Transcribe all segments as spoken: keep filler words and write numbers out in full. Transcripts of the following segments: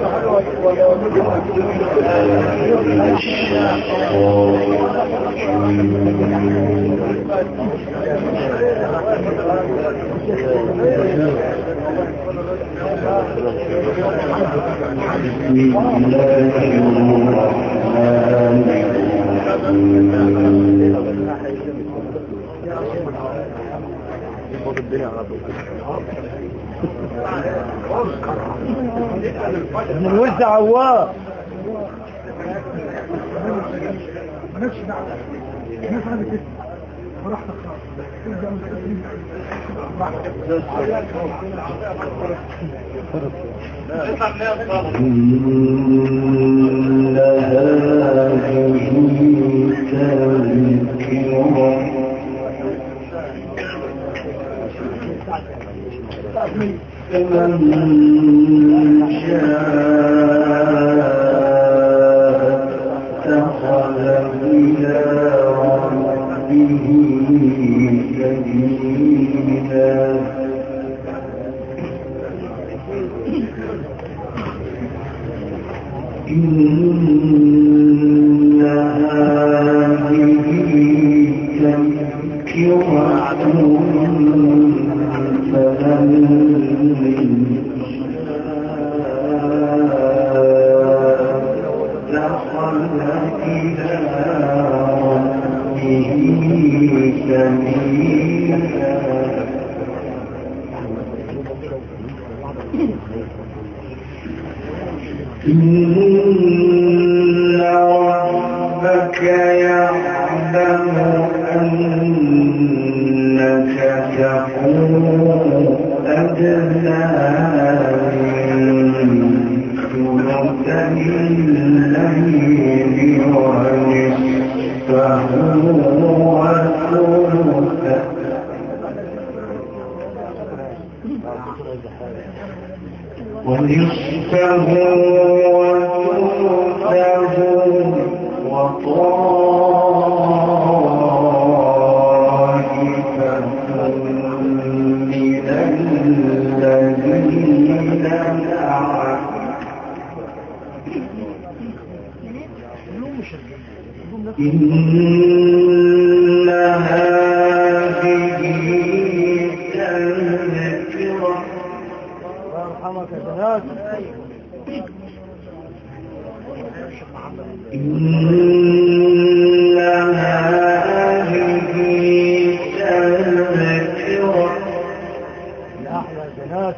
من الولد عواه مالكش دعوه الناس عندك اسم براحتك خالص إن هذه تذكرة فمن شاء اتخذ إلى ربه سبيلا إن هذه تذكرة إن ربك يعلم أنك تقوم أدنى من ثلثي الليل ونصفه وثلثه ونصفه وثلثه وطائفة من الذين معك إن هذه تذكرة يرحمك يا بنات إن هذه تذكرة يا أحلى بنات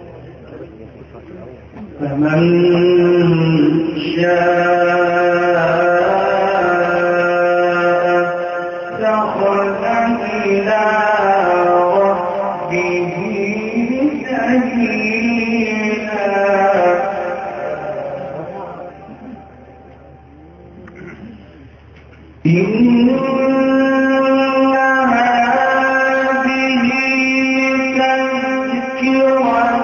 فمن شاء اتخذ إلى ربه سبيلا إن هذه تذكرة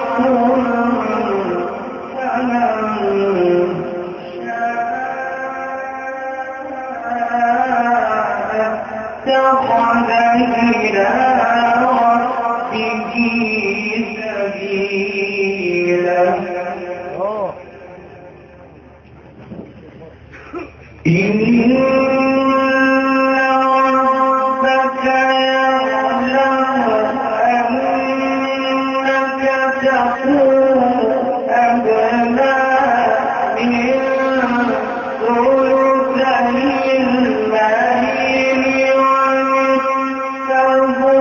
فمن اتخذ إلى ربه سبيلا إن ربك يعلم أنك تقوم أدنى من ثلثي الليل ونصفه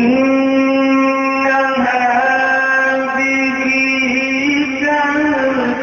إن هذه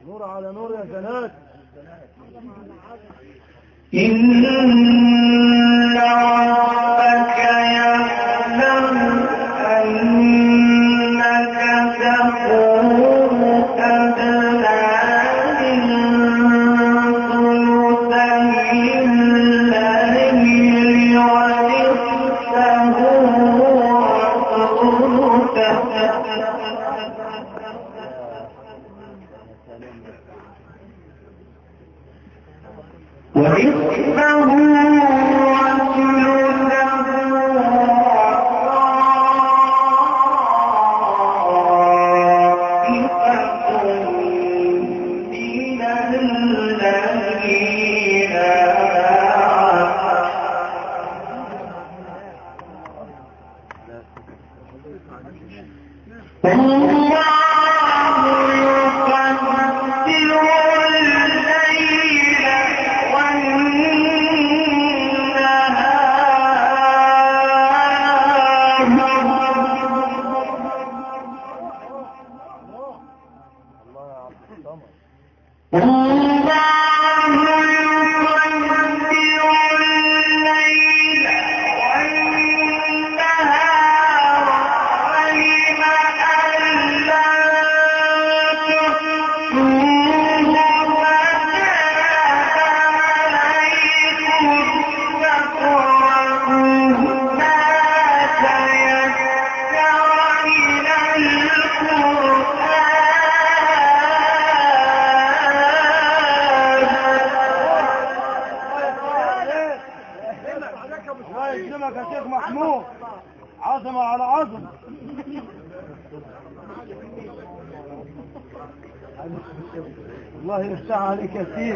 نور على نور يا بنات. إن ربك يعلم أنك تقوم أدنى من ثلثي الليل ونصفه عظمة على عظمة. الله يفتح عليك يا سيدي.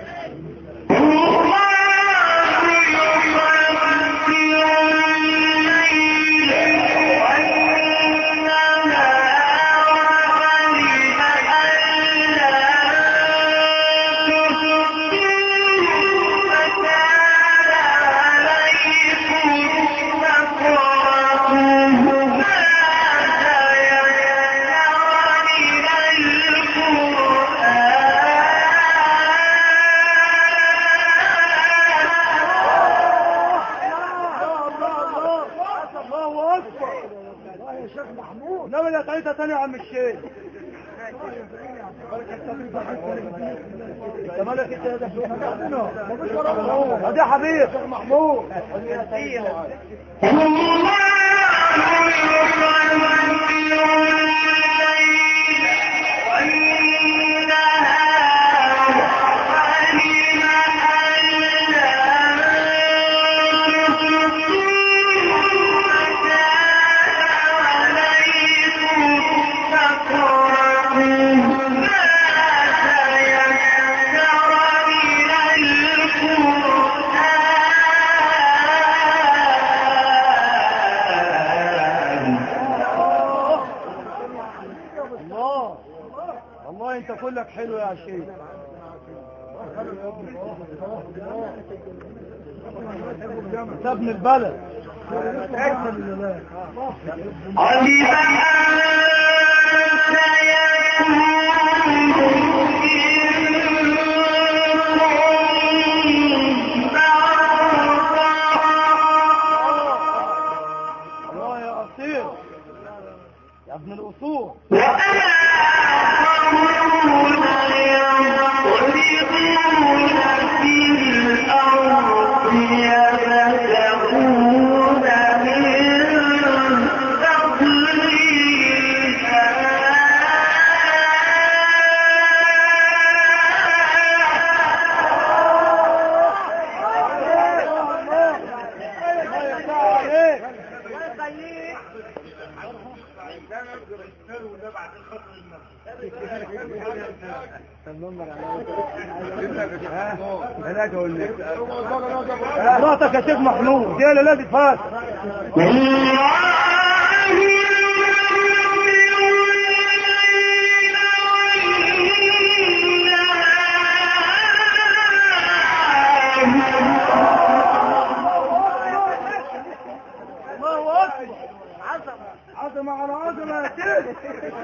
تاني يا عم الشيخ. انت مالك انت يا ده حبيب محمود انت كلك حلو يا شيخ. انت ابن البلد. الله يا أصيل يا ابن الأصول. مراتك يا شيخ محمود دي اللي لازم فات. الله اكبر عظمة على عظمة يا سيدي.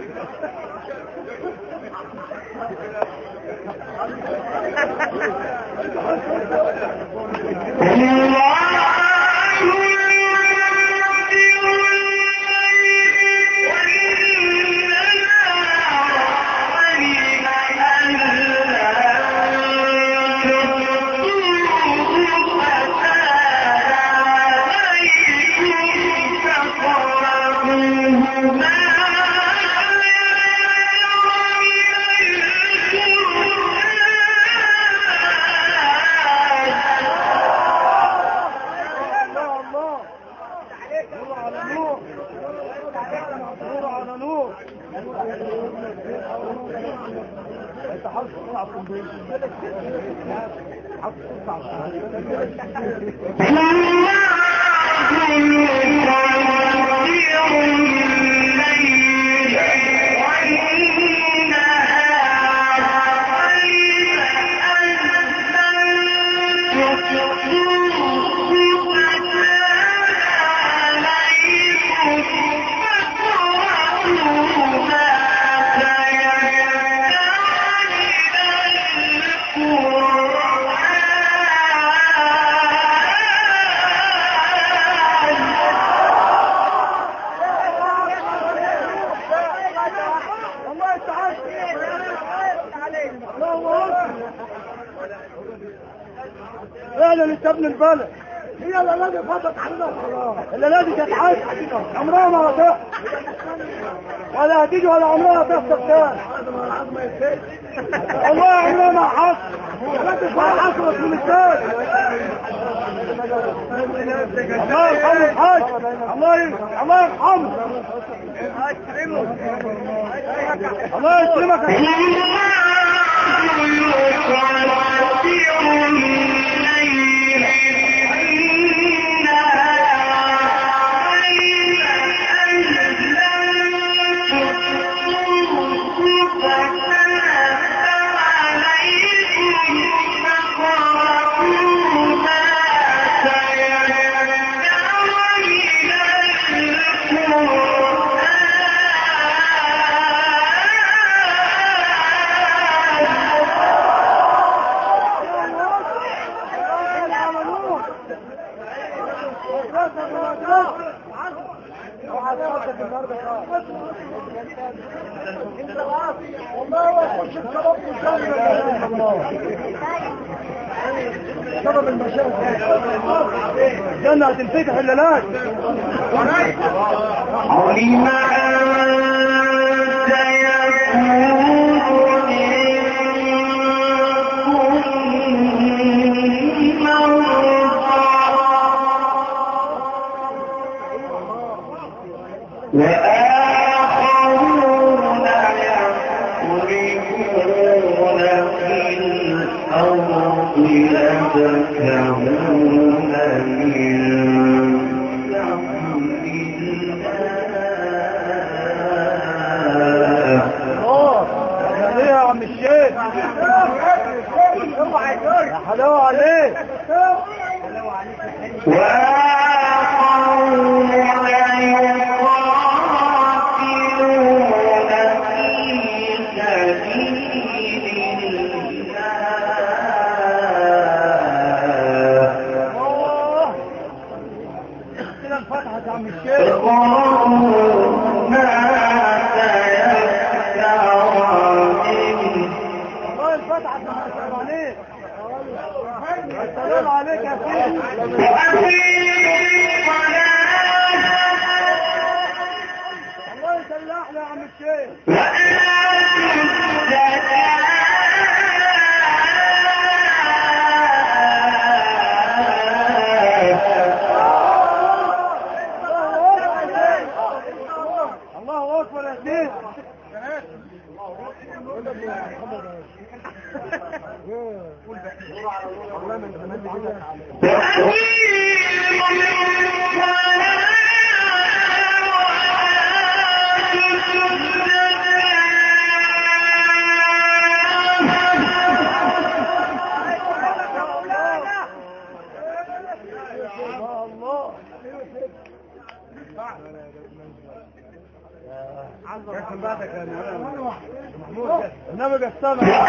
فعلا انت ابن البلد. هي الليلة فاتت علينا خلاص. الليلة دي كانت عايزة عمرها ما هتحصل ولا هتيجي ولا عمرها هتحصل تاني. والله عمرها ما حصل. ما حصلت من الثاني. الله يرحمه الحاج. الله الله يرحمه. الله يسلمك. سبب المشاكل الجنة هتنفتح الليلات. علم أن سيكون منكم مرضى وآخرون يضربون في الأرض يبتغون من يا عم الشيخ يا حلاوة عليك. وآخرون يقاتلون في سبيل الله. كده الفتحة يا عم الشيخ. السلام عليك يا سيدي. الله يسلحنا يا عم الشيخ. الله اكبر يا سيدي. الله كيف بعدك يا محمود؟ النبي قسمها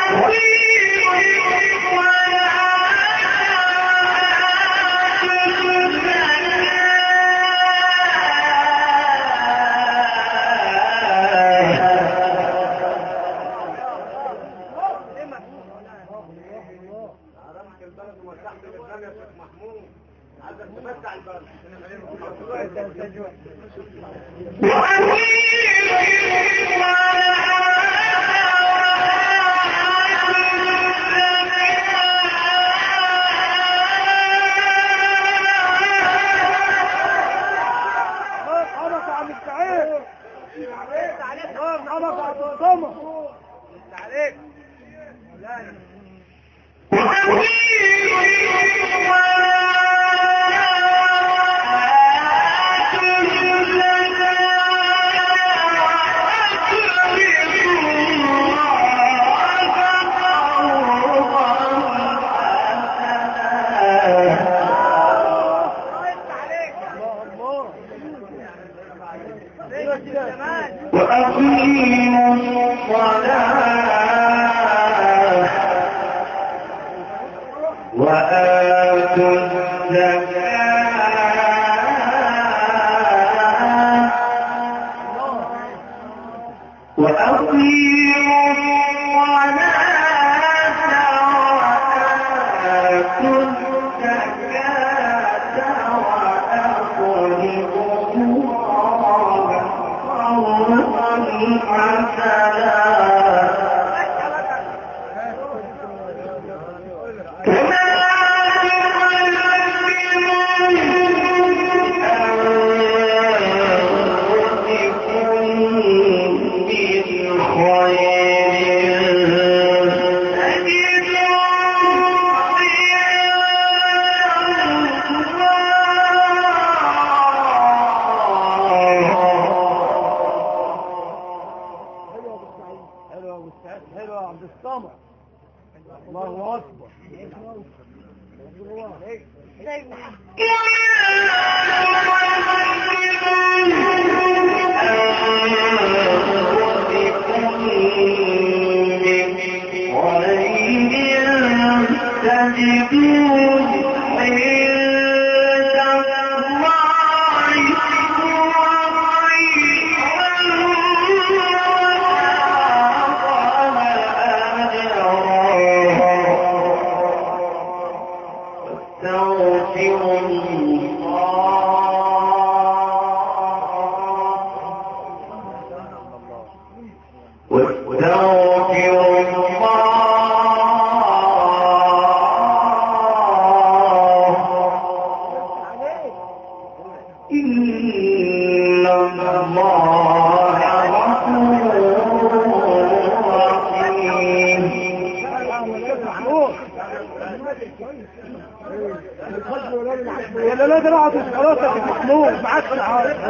ولا لا ده راحت خلاص يا محمود ما عادش عارف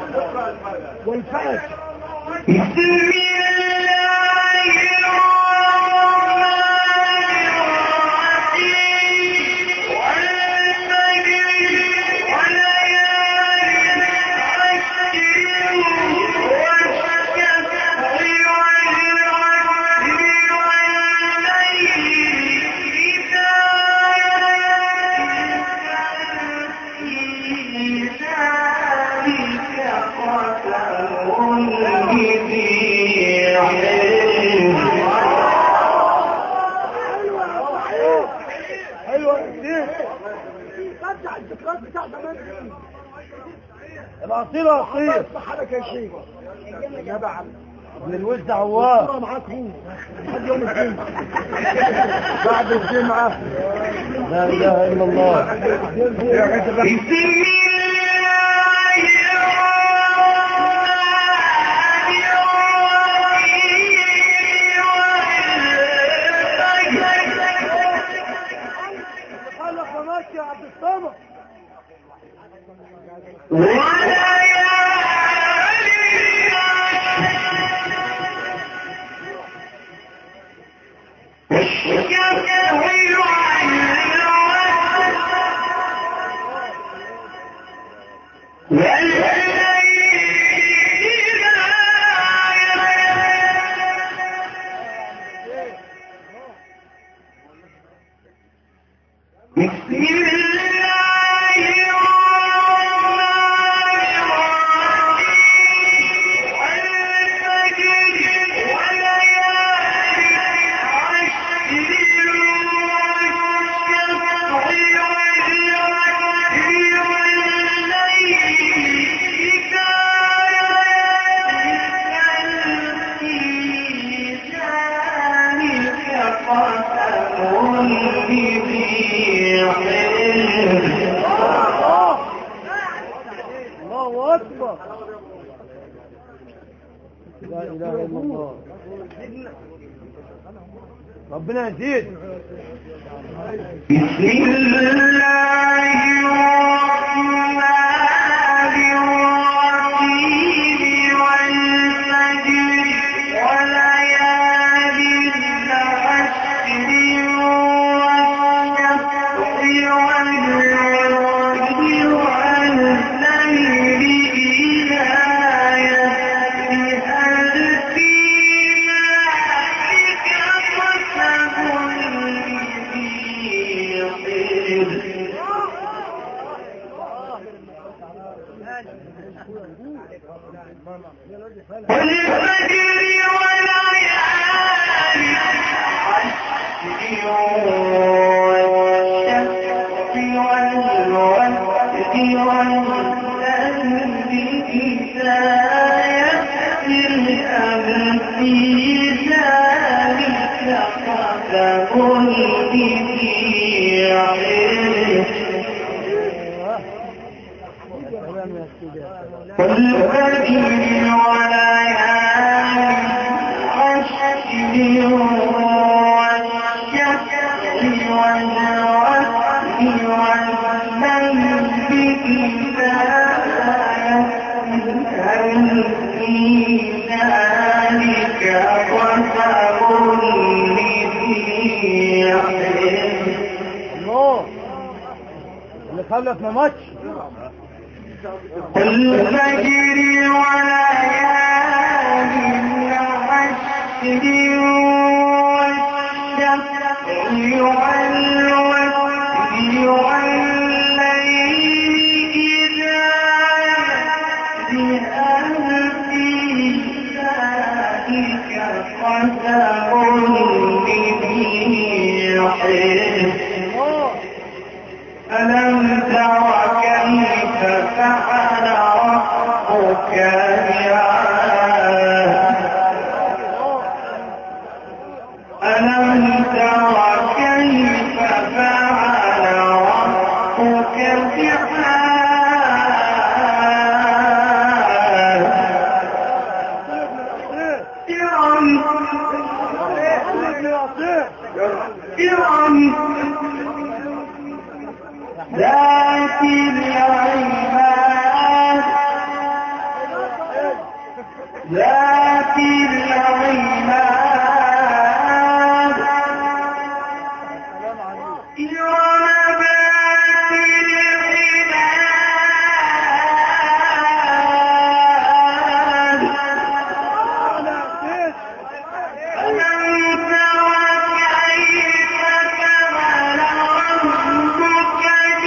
والفأس الأصيل أصيل حالك يا شيخ جدع ابن الوز عوار معاك هو لحد يوم الجمعة بعد الجمعة لا إله إلا الله خلق وماشي يا عبد الصمد لا اله الا الله. ربنا يزيد. بسم الله الرحمن الرحيم والفجر وليال العشر والشفع والوتر والليل إذا يسر هل في ذلك قسم لذي حجر والفجر وليال العشر والشفع والوتر والليل إذا يسر هل في ذلك قسم لذي حجر سلام يا سيدي. والفجر وليال العشر والشفع والوتر والليل إذا يسر هل في ذلك قسم لذي حجر الله اللي خلف ما ماتش. والفجر وليال العشر والشفع والوتر والليل إذا يسر هل في ذلك قسم لذي حجر ألم تر كيف فعل ربك بعاد ألم تر كيف فعل ربك بعاد إرم إرم ذات العماد ذات العماد إرم ذات العماد ألم تر كيف فعل ربك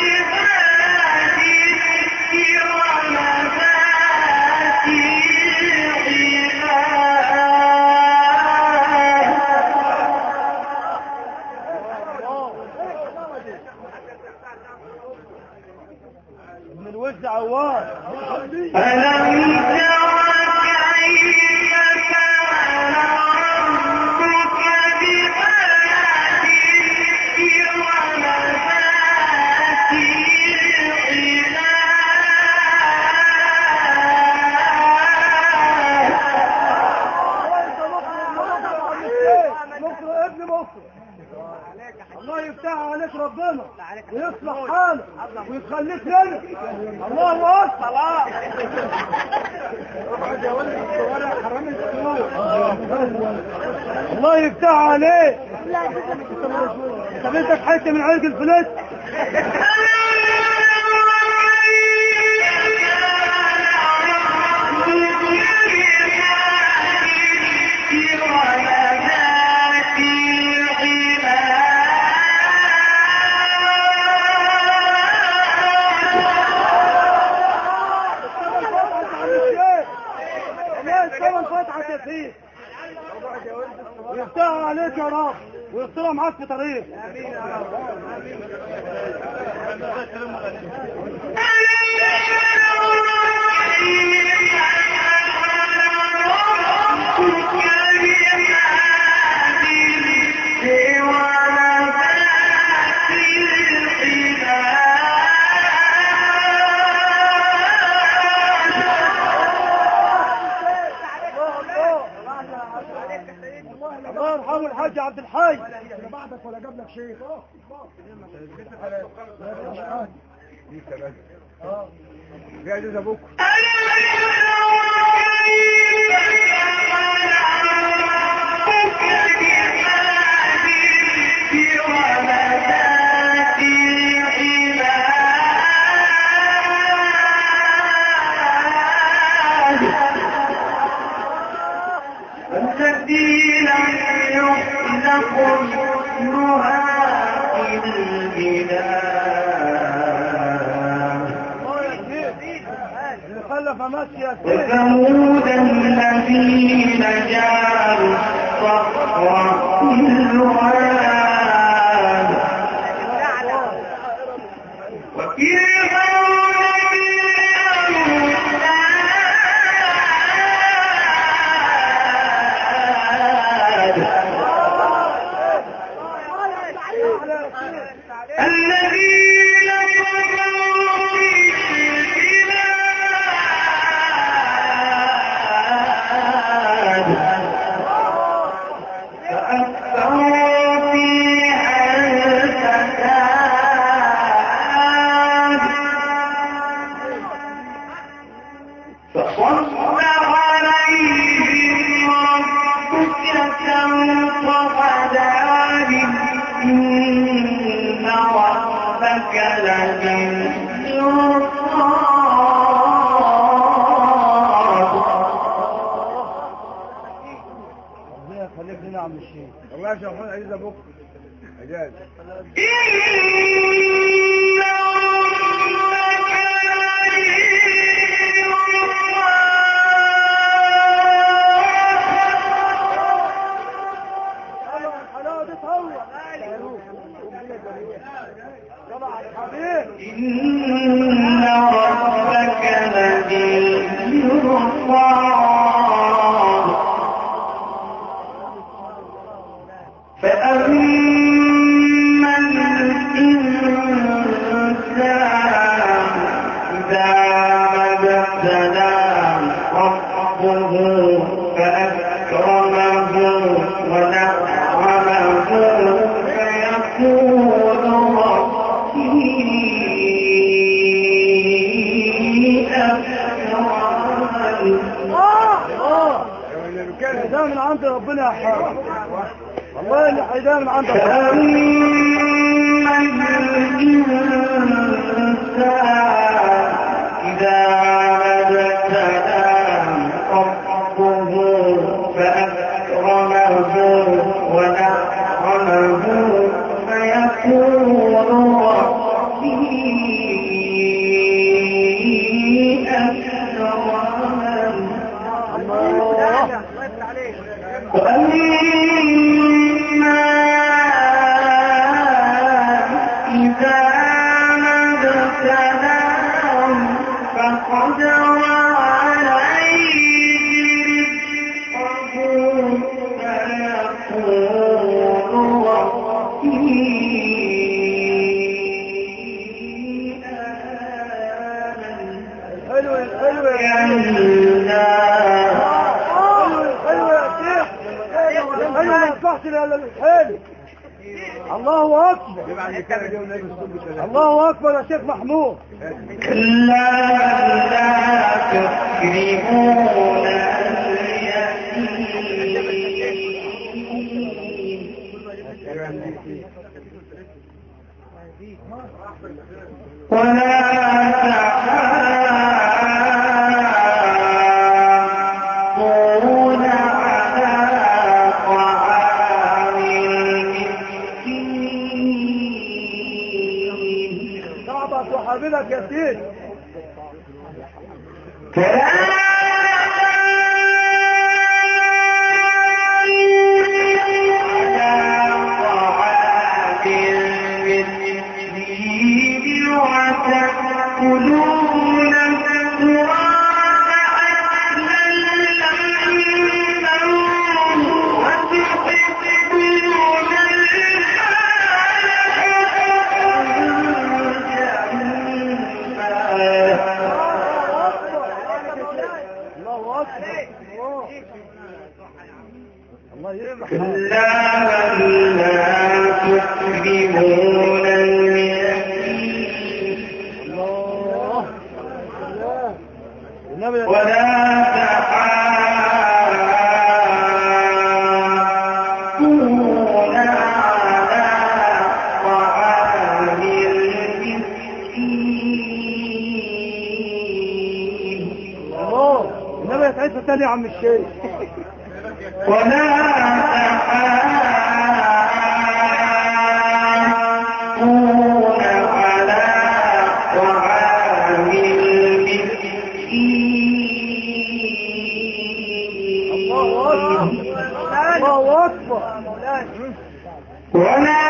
ابن الوز عواد. ألم تر كيف فعل ربك بعاد إرم ذات العماد مصر ابن مصر. الله يفتح عليك ربنا ويصلح حالك ويخليك لنا. الله اكبر. الله يفتح عليك. طب انت حته من عرق الفلس. ويفتح عليك يا رب ويسترها معاك في طريق. امين يا رب. بعدك يا عبد الحي. لا بعدك ولا جاب لك شيخ. اه يا جوز ابوك الذين يخلقون في البلاد اللي خلف ماشي يا سيدي. وثمود الذين جعلوا الصخر بالواد الذين كفروا بالبلاد فأكثروا فيها الفساد فصب عليهم ربك سوط عذاب إن ربك لبالمرصاد. ربنا يخليك لنا يا عم الشيخ. والله يا شيخ عايز ابوك اجاز. إن ربك الحلاوه دي تهوى. طبعا حبيب. إن ربك لبالمرصاد فأما الإنسان إذا ما ابتلاه ربه فأكرمه ونعمه فيقول ربي أكرمن. ده من عند ربنا يا حبيبي. والله اللي حيدان من عند ربنا. فأما الإنسان إذا ما ابتلاه ربه فأكرمه ونعمه فيقول ربي أكرمن. وأما إذا ما ابتلاه فقدر عليه رزقه فيقول ربي أهانن. حلو حلو يا كلا حلو حلو يا شيخ. حلو ما يصحش الا الحلو. الله اكبر. الله اكبر يا شيخ محمود. كلا لا تكرمون اليتيم ولا تحاضون على طعام المسكين. صعبة وحبيبك يا سيدي. وتأكلون التراب أكلا لما وتحبون الله اكبر. الله يصلح كلا بل لا تكرمون اليتيم الله النبي ولا تحاضون على طعام المسكين الله النبي يتعيسى تاني يا عم الشيخ ولا تحاضون على طعام المسكين الله أكبر ولا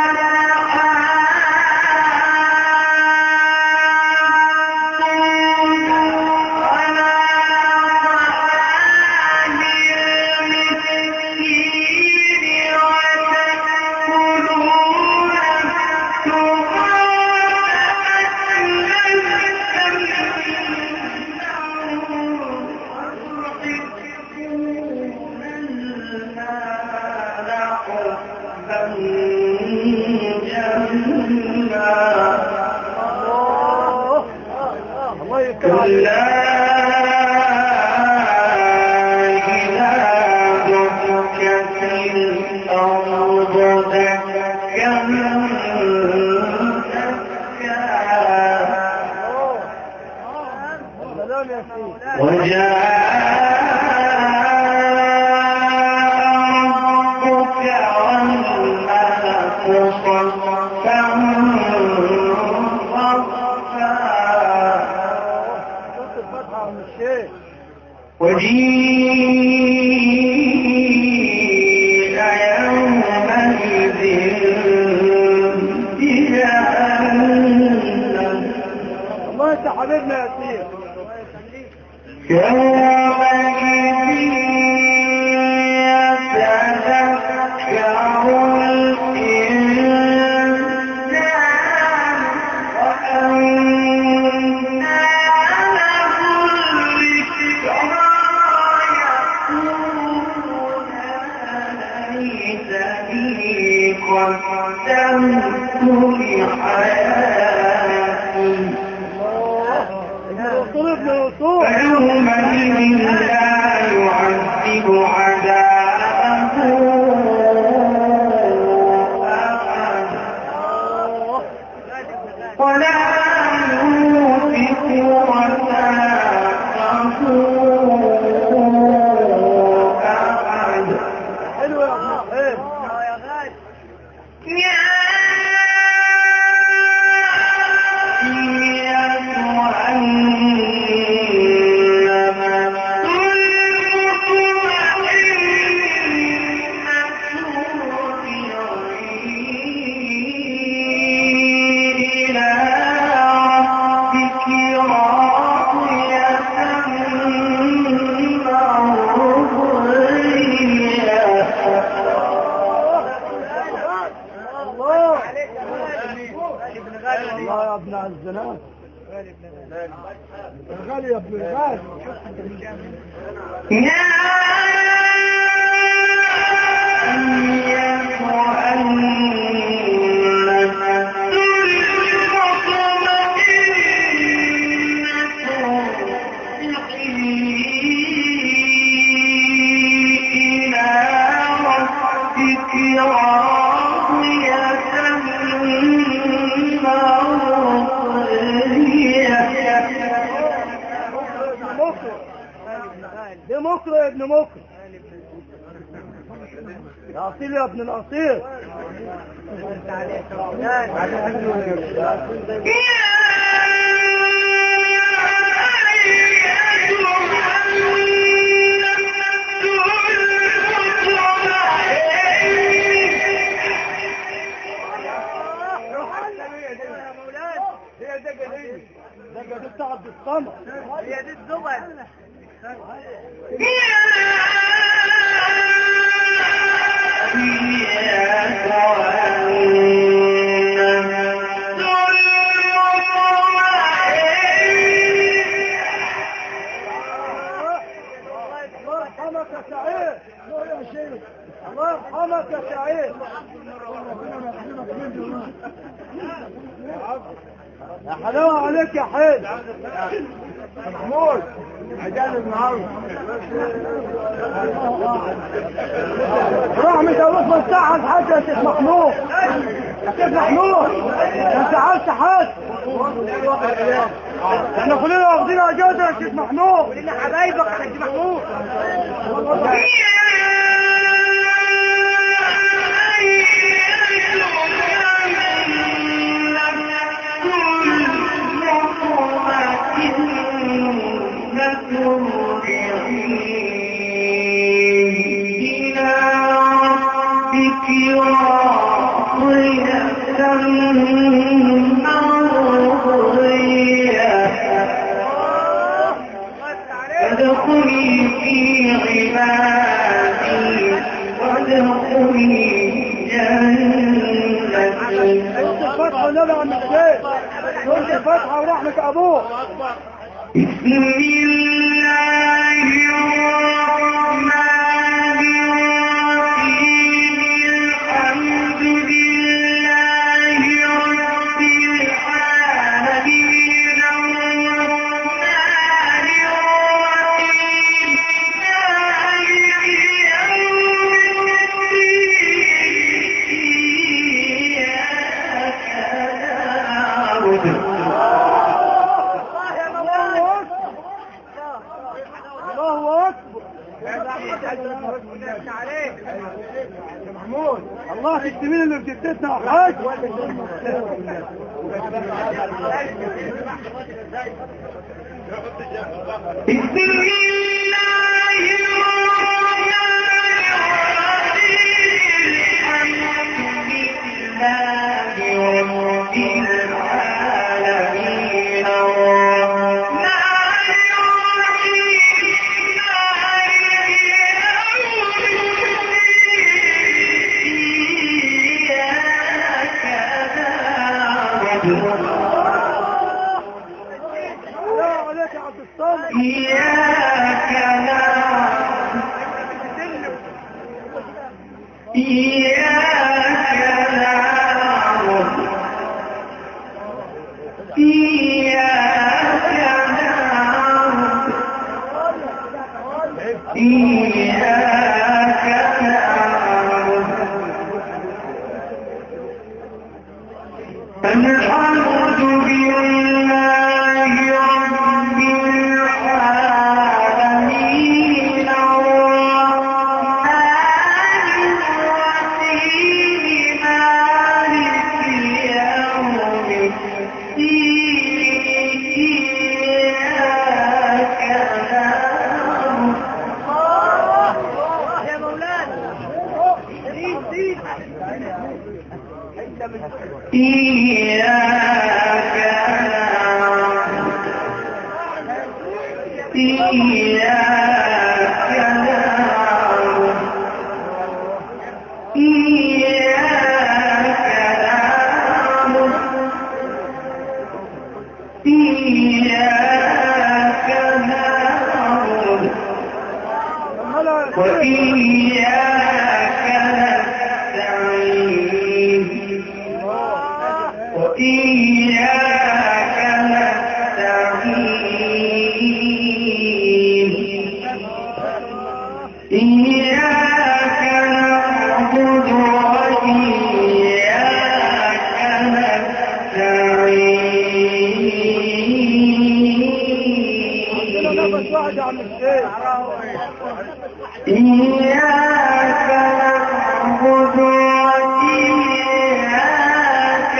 الله يكرم كلا إذا دكت الأرض دكا سلام يا سيدي وجاء ربك والملك صفا صفا شفت الفتحة يا عم الشيخ وجيء يومئذ بجهنم الله انت حبيبنا يا سيدي يومئذ يتذكر الإنسان وأنى له الذكرى يقول ليتني قدمت لحياتي الوصول ابن الوصول فيومئذ لا يعذب عذابه أحد ولا يوثق وثاقه أحد حلو يا ابن الخير يا أيها الله يا ابن الزناد غالي يا ابن الغالي يا أيها النفس المطمئنة إلى ربك راضية دي مصر يا ابن مصر يا اصيل يا ابن الاصيل هي دقة دي دقة دي بتاعت الصمت هي دي الزبد الله يرحمك يا سعيد. يا شيخ الله يرحمك يا سعيد. يا حلاوة عليك يا حيد محمود عجال النهارده روح مجوز الساعة الحاج يا شيخ محمود. يا شيخ محمود انت عارف حاج احنا كلنا واخدين اجازة يا شيخ محمود. كلنا حبايبك يا شيخ محمود. فادخلي في عبادي وادخلي جنتي. الفتحة والنبي عم الشيخ قلت الفتحة ورحمة ابوه. بسم الله الرحمن الرحيم. الحمد لله رب العالمين الرحمن الرحيم مالك يوم الدين. إياك نعبد الله اكبر. محمود الله تكتمين اللي بجدتنا يا حاج. بسم الله الرحمن الرحيم. الحمد لله رب العالمين الرحمن الرحيم مالك يوم الدين. إياك نعبد إياك نعبد إياك نعبد إياك نعبد. الحمد لله رب العالمين الرحمن الرحيم مالك يوم الدين. إياك نعبد يا مولانا إياك نعبد إياك نعبد إياك نعبد إياك نعبد وإياك نستعين وإياك نستعين. إياك نعبد وإياك نستعين. إياك نعبد وإياك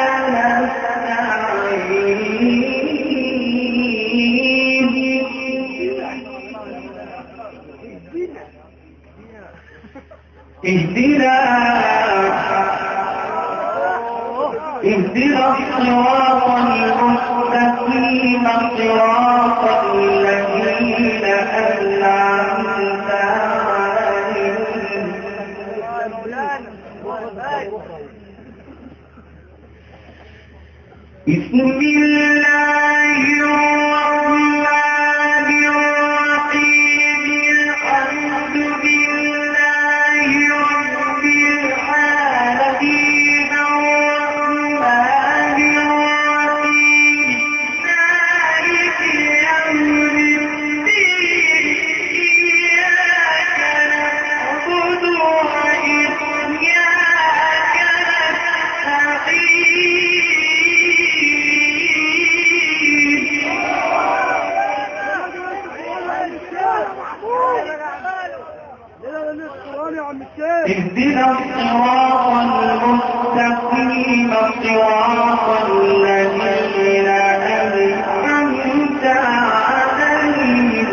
نستعين. اهدنا اهدنا الصراط المستقيم صراط الذين أنعمت عليهم. بسم الله الرحمن الرحيم. الحمد القرآن يا عم الشيخ. اهدنا الصراط المستقيم صراط الذين أنعمت عليهم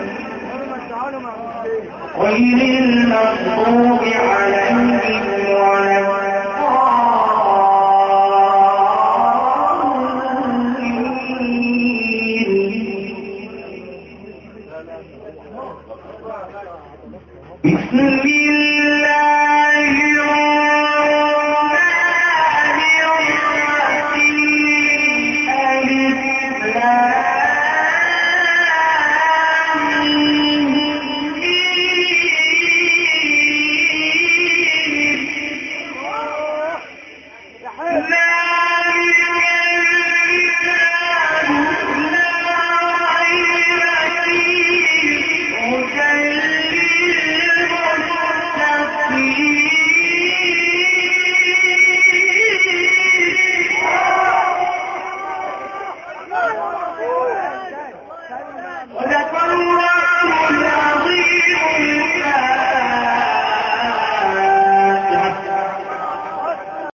غير المغضوب عليهم ولا الضالين. بسم الله